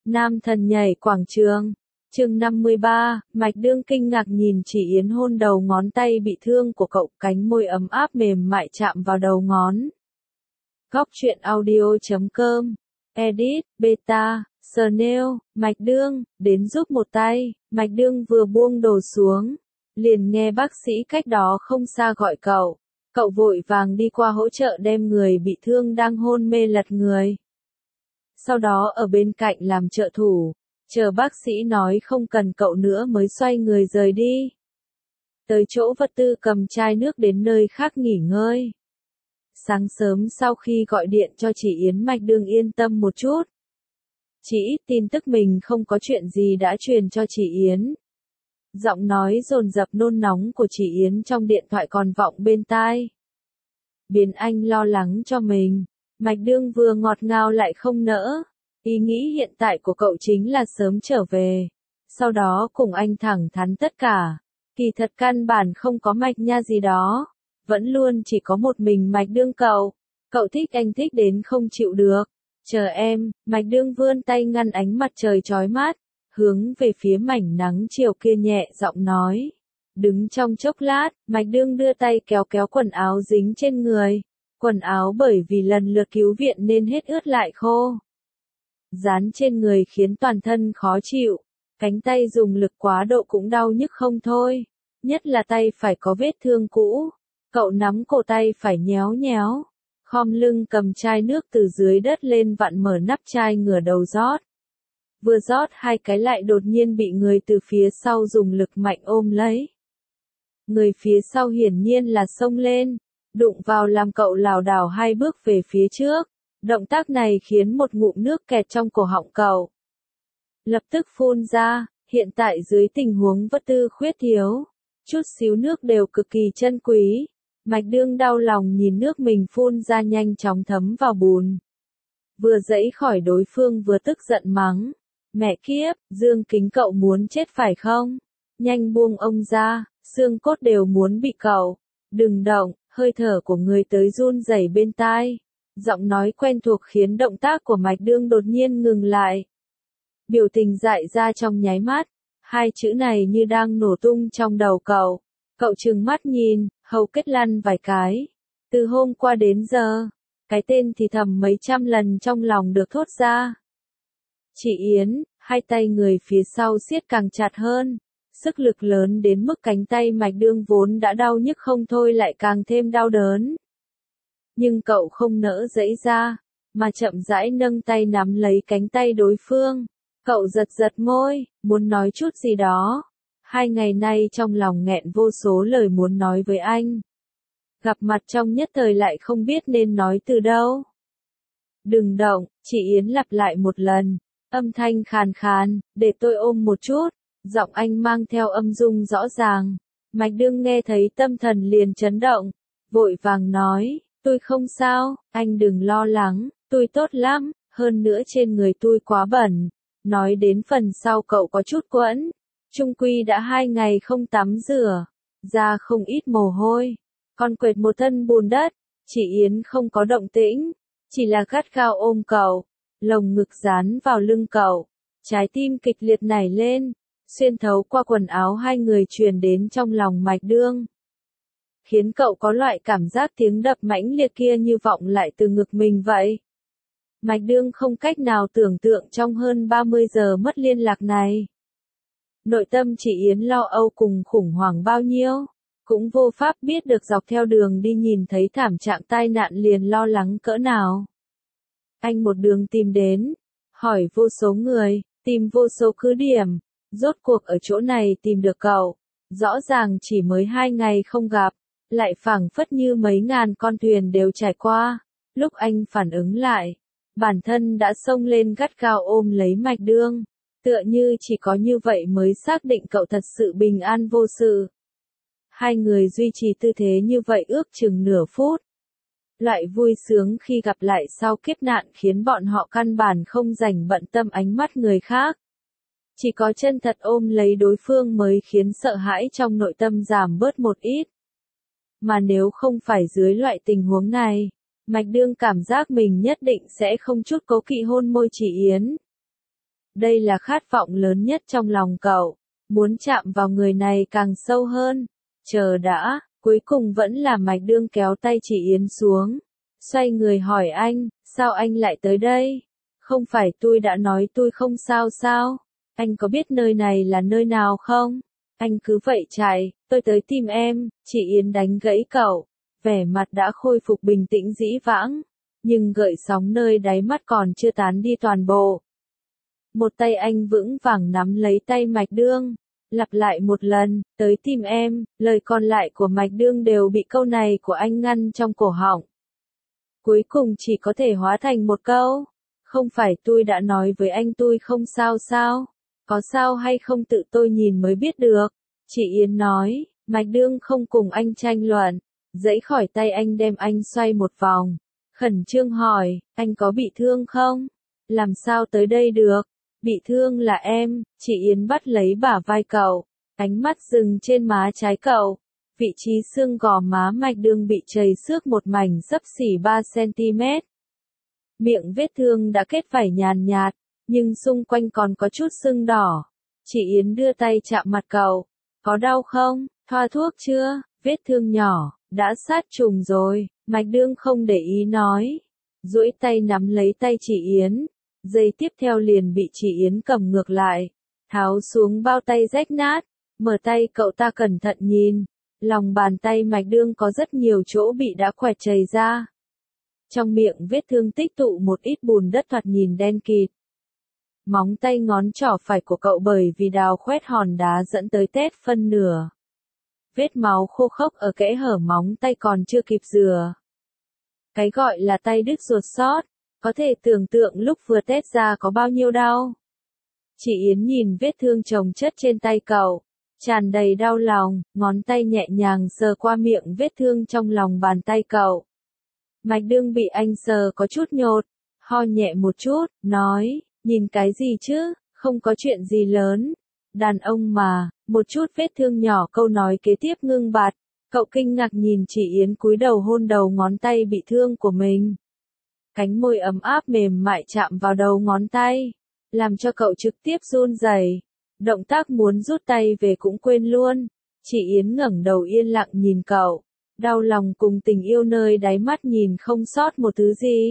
Nam thần nhảy quảng trường. Chương 53, Mạch Đương kinh ngạc nhìn Chỉ Yến hôn đầu ngón tay bị thương của cậu, cánh môi ấm áp mềm mại chạm vào đầu ngón. Góc truyện audio.com. Edit, Beta, Snail, Mạch Đương, đến giúp một tay. Mạch Đương vừa buông đồ xuống, liền nghe bác sĩ cách đó không xa gọi cậu. Cậu vội vàng đi qua hỗ trợ đem người bị thương đang hôn mê lật người. Sau đó ở bên cạnh làm trợ thủ, chờ bác sĩ nói không cần cậu nữa mới xoay người rời đi. Tới chỗ vật tư cầm chai nước đến nơi khác nghỉ ngơi. Sáng sớm sau khi gọi điện cho chị Yến, Mạch Đương yên tâm một chút. Chỉ ít tin tức mình không có chuyện gì đã truyền cho chị Yến. Giọng nói dồn dập nôn nóng của chị Yến trong điện thoại còn vọng bên tai. Biến anh lo lắng cho mình. Mạch Đương vừa ngọt ngào lại không nỡ. Ý nghĩ hiện tại của cậu chính là sớm trở về. Sau đó cùng anh thẳng thắn tất cả. Kỳ thật căn bản không có Mạch Nha gì đó. Vẫn luôn chỉ có một mình Mạch Đương cậu. Cậu thích anh thích đến không chịu được. Chờ em, Mạch Đương vươn tay ngăn ánh mặt trời chói mát. Hướng về phía mảnh nắng chiều kia nhẹ giọng nói. Đứng trong chốc lát, Mạch Đương đưa tay kéo kéo quần áo dính trên người. Quần áo bởi vì lần lượt cứu viện nên hết ướt lại khô. Dán trên người khiến toàn thân khó chịu. Cánh tay dùng lực quá độ cũng đau nhức không thôi. Nhất là tay phải có vết thương cũ. Cậu nắm cổ tay phải nhéo nhéo. Khom lưng cầm chai nước từ dưới đất lên vặn mở nắp chai ngửa đầu rót. Vừa rót hai cái lại đột nhiên bị người từ phía sau dùng lực mạnh ôm lấy. Người phía sau hiển nhiên là xông lên, đụng vào làm cậu lảo đảo hai bước về phía trước. Động tác này khiến một ngụm nước kẹt trong cổ họng cậu. Lập tức phun ra, hiện tại dưới tình huống vật tư khuyết thiếu, chút xíu nước đều cực kỳ chân quý. Mạch Đương đau lòng nhìn nước mình phun ra nhanh chóng thấm vào bùn. Vừa giãy khỏi đối phương vừa tức giận mắng. Mẹ kiếp, Dương Kính cậu muốn chết phải không? Nhanh buông ông ra, xương cốt đều muốn bị cậu. Đừng động, hơi thở của người tới run rẩy bên tai. Giọng nói quen thuộc khiến động tác của Mạch Đương đột nhiên ngừng lại. Biểu tình dại ra trong nháy mắt. Hai chữ này như đang nổ tung trong đầu cậu. Cậu trừng mắt nhìn, hầu kết lăn vài cái. Từ hôm qua đến giờ, cái tên thì thầm mấy trăm lần trong lòng được thốt ra. Chị Yến, hai tay người phía sau siết càng chặt hơn. Sức lực lớn đến mức cánh tay Mạch Đương vốn đã đau nhức không thôi lại càng thêm đau đớn. Nhưng cậu không nỡ giãy ra, mà chậm rãi nâng tay nắm lấy cánh tay đối phương. Cậu giật giật môi, muốn nói chút gì đó. 2 ngày nay trong lòng nghẹn vô số lời muốn nói với anh. Gặp mặt trong nhất thời lại không biết nên nói từ đâu. Đừng động, chị Yến lặp lại một lần. Âm thanh khàn khàn, để tôi ôm một chút. Giọng anh mang theo âm dung rõ ràng. Mạch Đương nghe thấy tâm thần liền chấn động. Vội vàng nói, tôi không sao, anh đừng lo lắng, tôi tốt lắm, hơn nữa trên người tôi quá bẩn. Nói đến phần sau cậu có chút quẫn. Chung quy đã 2 ngày không tắm rửa, ra không ít mồ hôi, còn quệt một thân bùn đất. Chị Yến không có động tĩnh, chỉ là gắt gao ôm cậu, lồng ngực dán vào lưng cậu, trái tim kịch liệt nảy lên, xuyên thấu qua quần áo hai người truyền đến trong lòng Mạch Đương. Khiến cậu có loại cảm giác tiếng đập mãnh liệt kia như vọng lại từ ngực mình vậy. Mạch Đương không cách nào tưởng tượng trong hơn 30 giờ mất liên lạc này. Nội tâm chị Yến lo âu cùng khủng hoảng bao nhiêu, cũng vô pháp biết được dọc theo đường đi nhìn thấy thảm trạng tai nạn liền lo lắng cỡ nào. Anh một đường tìm đến, hỏi vô số người, tìm vô số cứ điểm, rốt cuộc ở chỗ này tìm được cậu. Rõ ràng chỉ mới 2 ngày không gặp, lại phảng phất như mấy ngàn con thuyền đều trải qua. Lúc anh phản ứng lại, bản thân đã xông lên gắt gao ôm lấy Mạch Đương. Tựa như chỉ có như vậy mới xác định cậu thật sự bình an vô sự. Hai người duy trì tư thế như vậy ước chừng nửa phút. Loại vui sướng khi gặp lại sau kiếp nạn khiến bọn họ căn bản không dành bận tâm ánh mắt người khác. Chỉ có chân thật ôm lấy đối phương mới khiến sợ hãi trong nội tâm giảm bớt một ít. Mà nếu không phải dưới loại tình huống này, Mạch Đương cảm giác mình nhất định sẽ không chút cố kỵ hôn môi chị Yến. Đây là khát vọng lớn nhất trong lòng cậu. Muốn chạm vào người này càng sâu hơn. Chờ đã, cuối cùng vẫn là Mạch Đương kéo tay chị Yến xuống. Xoay người hỏi anh, sao anh lại tới đây? Không phải tôi đã nói tôi không sao sao? Anh có biết nơi này là nơi nào không? Anh cứ vậy chạy, tôi tới tìm em, chị Yến đánh gãy cậu. Vẻ mặt đã khôi phục bình tĩnh dĩ vãng, nhưng gợn sóng nơi đáy mắt còn chưa tán đi toàn bộ. Một tay anh vững vàng nắm lấy tay Mạch Đương, lặp lại một lần, tới tìm em, lời còn lại của Mạch Đương đều bị câu này của anh ngăn trong cổ họng. Cuối cùng chỉ có thể hóa thành một câu, không phải tôi đã nói với anh tôi không sao sao, có sao hay không tự tôi nhìn mới biết được. Chị Yến nói, Mạch Đương không cùng anh tranh luận, giãy khỏi tay anh đem anh xoay một vòng, khẩn trương hỏi, anh có bị thương không? Làm sao tới đây được? Bị thương là em, chị Yến bắt lấy bả vai cậu, ánh mắt dừng trên má trái cậu. Vị trí xương gò má Mạch Đương bị chầy xước một mảnh xấp xỉ 3 cm. Miệng vết thương đã kết vảy nhàn nhạt, nhưng xung quanh còn có chút sưng đỏ. Chị Yến đưa tay chạm mặt cậu. Có đau không? Thoa thuốc chưa? Vết thương nhỏ, đã sát trùng rồi. Mạch Đương không để ý nói. Duỗi tay nắm lấy tay chị Yến. Giây tiếp theo liền bị chị Yến cầm ngược lại. Tháo xuống bao tay rách nát. Mở tay cậu ta cẩn thận nhìn. Lòng bàn tay Mạch Đương có rất nhiều chỗ bị đã quẹt chảy ra. Trong miệng vết thương tích tụ một ít bùn đất thoạt nhìn đen kịt. Móng tay ngón trỏ phải của cậu bởi vì đào khoét hòn đá dẫn tới tét phân nửa. Vết máu khô khốc ở kẽ hở móng tay còn chưa kịp rửa. Cái gọi là tay đứt ruột sót, có thể tưởng tượng lúc vừa tét ra có bao nhiêu đau. Chị Yến nhìn vết thương chồng chất trên tay cậu, tràn đầy đau lòng, ngón tay nhẹ nhàng sờ qua miệng vết thương trong lòng bàn tay cậu. Mạch Đương bị anh sờ có chút nhột, ho nhẹ một chút, nói, nhìn cái gì chứ, không có chuyện gì lớn. Đàn ông mà, một chút vết thương nhỏ, câu nói kế tiếp ngưng bặt. Cậu kinh ngạc nhìn chị Yến cúi đầu hôn đầu ngón tay bị thương của mình. Cánh môi ấm áp mềm mại chạm vào đầu ngón tay, làm cho cậu trực tiếp run rẩy. Động tác muốn rút tay về cũng quên luôn. Chị Yến ngẩng đầu yên lặng nhìn cậu, đau lòng cùng tình yêu nơi đáy mắt nhìn không sót một thứ gì.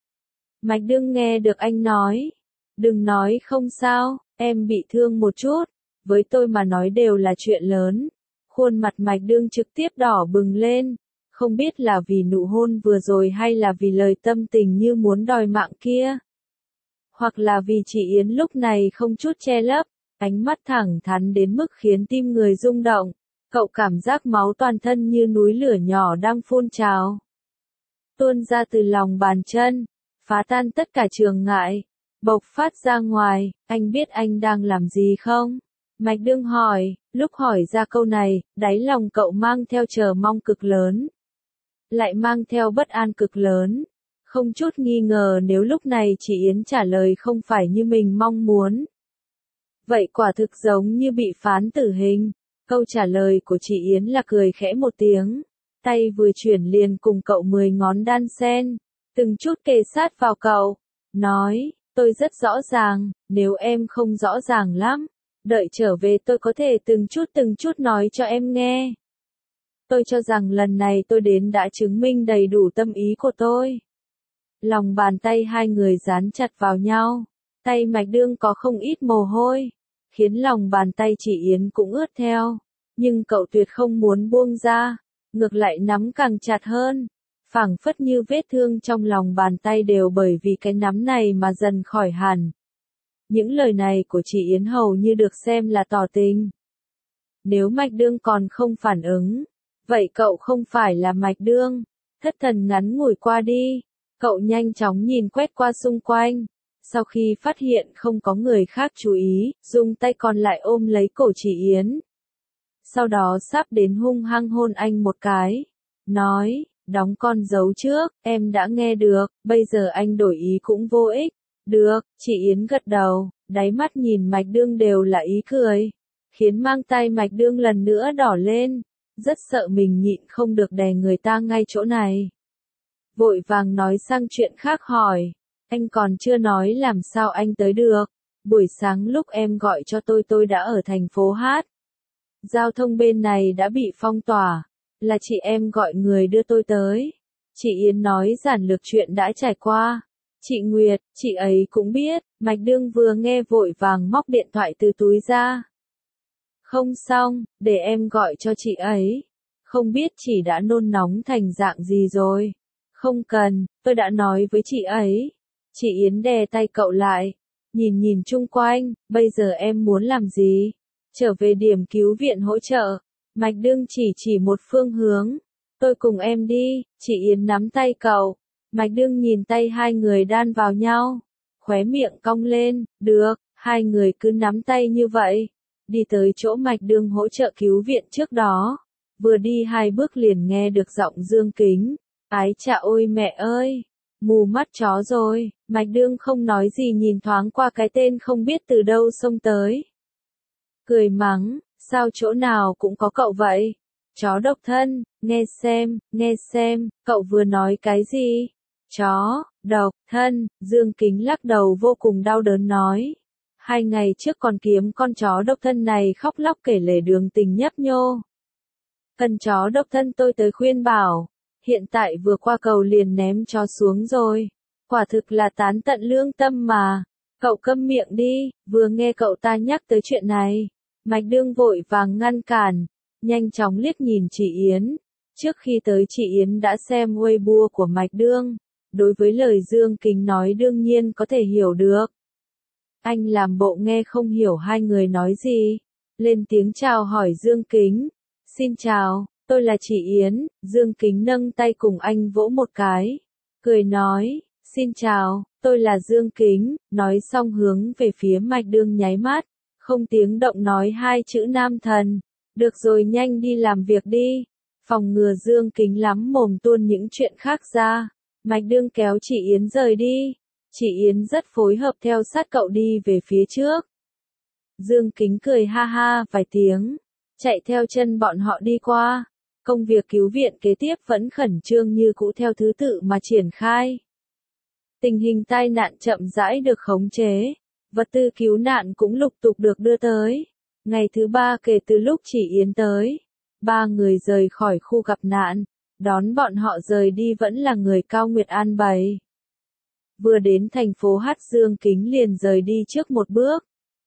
Mạch Đương nghe được anh nói, đừng nói không sao, em bị thương một chút, với tôi mà nói đều là chuyện lớn. Khuôn mặt Mạch Đương trực tiếp đỏ bừng lên, không biết là vì nụ hôn vừa rồi hay là vì lời tâm tình như muốn đòi mạng kia. Hoặc là vì chị Yến lúc này không chút che lấp, ánh mắt thẳng thắn đến mức khiến tim người rung động. Cậu cảm giác máu toàn thân như núi lửa nhỏ đang phun trào, tuôn ra từ lòng bàn chân, phá tan tất cả chướng ngại, bộc phát ra ngoài. Anh biết anh đang làm gì không? Mạch Đương hỏi, lúc hỏi ra câu này, đáy lòng cậu mang theo chờ mong cực lớn, lại mang theo bất an cực lớn. Không chút nghi ngờ nếu lúc này chị Yến trả lời không phải như mình mong muốn, vậy quả thực giống như bị phán tử hình. Câu trả lời của chị Yến là cười khẽ một tiếng, tay vừa chuyển liền cùng cậu 10 ngón đan sen, từng chút kề sát vào cậu, nói, tôi rất rõ ràng, nếu em không rõ ràng lắm, đợi trở về tôi có thể từng chút nói cho em nghe. Tôi cho rằng lần này tôi đến đã chứng minh đầy đủ tâm ý của tôi. Lòng bàn tay hai người dán chặt vào nhau, tay Mạch Đương có không ít mồ hôi, khiến lòng bàn tay chị Yến cũng ướt theo, nhưng cậu tuyệt không muốn buông ra, ngược lại nắm càng chặt hơn, phảng phất như vết thương trong lòng bàn tay đều bởi vì cái nắm này mà dần khỏi hẳn. Những lời này của chị Yến hầu như được xem là tỏ tình. Nếu Mạch Đương còn không phản ứng, vậy cậu không phải là Mạch Đương. Thất thần ngắn ngủi qua đi, cậu nhanh chóng nhìn quét qua xung quanh. Sau khi phát hiện không có người khác chú ý, dùng tay còn lại ôm lấy cổ chị Yến. Sau đó sắp đến hung hăng hôn anh một cái. Nói, đóng con dấu trước, em đã nghe được, bây giờ anh đổi ý cũng vô ích. Được, chị Yến gật đầu, đáy mắt nhìn Mạch Đương đều là ý cười, khiến mang tay Mạch Đương lần nữa đỏ lên, rất sợ mình nhịn không được đè người ta ngay chỗ này. Vội vàng nói sang chuyện khác hỏi, anh còn chưa nói làm sao anh tới được, Buổi sáng lúc em gọi cho tôi đã ở thành phố Hát. Giao thông bên này đã bị phong tỏa, là chị em gọi người đưa tôi tới. Chị Yến nói giản lược chuyện đã trải qua. Chị Nguyệt, chị ấy cũng biết, Mạch Đương vừa nghe vội vàng móc điện thoại từ túi ra. Không xong, để em gọi cho chị ấy. Không biết chị đã nôn nóng thành dạng gì rồi. Không cần, tôi đã nói với chị ấy. Chị Yến đè tay cậu lại, nhìn chung quanh, bây giờ em muốn làm gì? Trở về điểm cứu viện hỗ trợ. Mạch Đương chỉ một phương hướng. Tôi cùng em đi, chị Yến nắm tay cậu. Mạch Đương nhìn tay hai người đan vào nhau. Khóe miệng cong lên, được, hai người cứ nắm tay như vậy. Đi tới chỗ Mạch Đương hỗ trợ cứu viện trước đó. Vừa đi 2 bước liền nghe được giọng Dương Kính. Ái chà ôi mẹ ơi, mù mắt chó rồi. Mạch Đương không nói gì nhìn thoáng qua cái tên không biết từ đâu xông tới. Cười mắng, sao chỗ nào cũng có cậu vậy? Chó độc thân, nghe xem, cậu vừa nói cái gì? Chó, độc, thân, Dương Kính lắc đầu vô cùng đau đớn nói. 2 ngày trước còn kiếm con chó độc thân này khóc lóc kể lể đường tình nhấp nhô. Cần chó độc thân tôi tới khuyên bảo, hiện tại vừa qua cầu liền ném chó xuống rồi. Quả thực là tán tận lương tâm mà. Cậu câm miệng đi, vừa nghe cậu ta nhắc tới chuyện này. Mạch Đương vội vàng ngăn cản, nhanh chóng liếc nhìn chị Yến. Trước khi tới chị Yến đã xem Weibo của Mạch Đương. Đối với lời Dương Kính nói đương nhiên có thể hiểu được. Anh làm bộ nghe không hiểu hai người nói gì. Lên tiếng chào hỏi Dương Kính. Xin chào, tôi là chị Yến. Dương Kính nâng tay cùng anh vỗ một cái. Cười nói, xin chào, tôi là Dương Kính. Nói xong hướng về phía Mạch Đương nháy mắt. Không tiếng động nói 2 chữ nam thần. Được rồi nhanh đi làm việc đi. Phòng ngừa Dương Kính lắm mồm tuôn những chuyện khác ra. Mạch Đương kéo chị Yến rời đi. Chị Yến rất phối hợp theo sát cậu đi về phía trước. Dương Kính cười ha ha vài tiếng. Chạy theo chân bọn họ đi qua. Công việc cứu viện kế tiếp vẫn khẩn trương như cũ theo thứ tự mà triển khai. Tình hình tai nạn chậm rãi được khống chế. Vật tư cứu nạn cũng lục tục được đưa tới. Ngày thứ 3 kể từ lúc chị Yến tới. 3 người rời khỏi khu gặp nạn. Đón bọn họ rời đi vẫn là người Cao Nguyệt an bày. Vừa đến thành phố Hát Dương Kính liền rời đi trước một bước.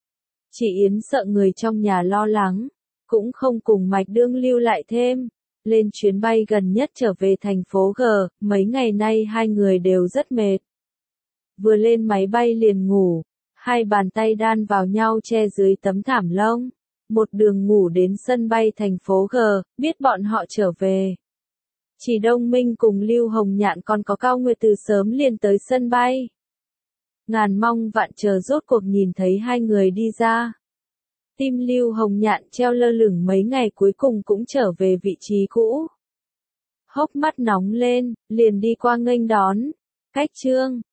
Chị Yến sợ người trong nhà lo lắng. Cũng không cùng Mạch Đương lưu lại thêm. Lên chuyến bay gần nhất trở về thành phố G. Mấy ngày nay hai người đều rất mệt. Vừa lên máy bay liền ngủ. 2 bàn tay đan vào nhau che dưới tấm thảm lông. Một đường ngủ đến sân bay thành phố G. Biết bọn họ trở về. Chỉ Đông Minh cùng Lưu Hồng Nhạn còn có Cao Nguyệt từ sớm liền tới sân bay. Ngàn mong vạn chờ rốt cuộc nhìn thấy hai người đi ra. Tim Lưu Hồng Nhạn treo lơ lửng mấy ngày cuối cùng cũng trở về vị trí cũ. Hốc mắt nóng lên, liền đi qua nghênh đón. Cách Trương,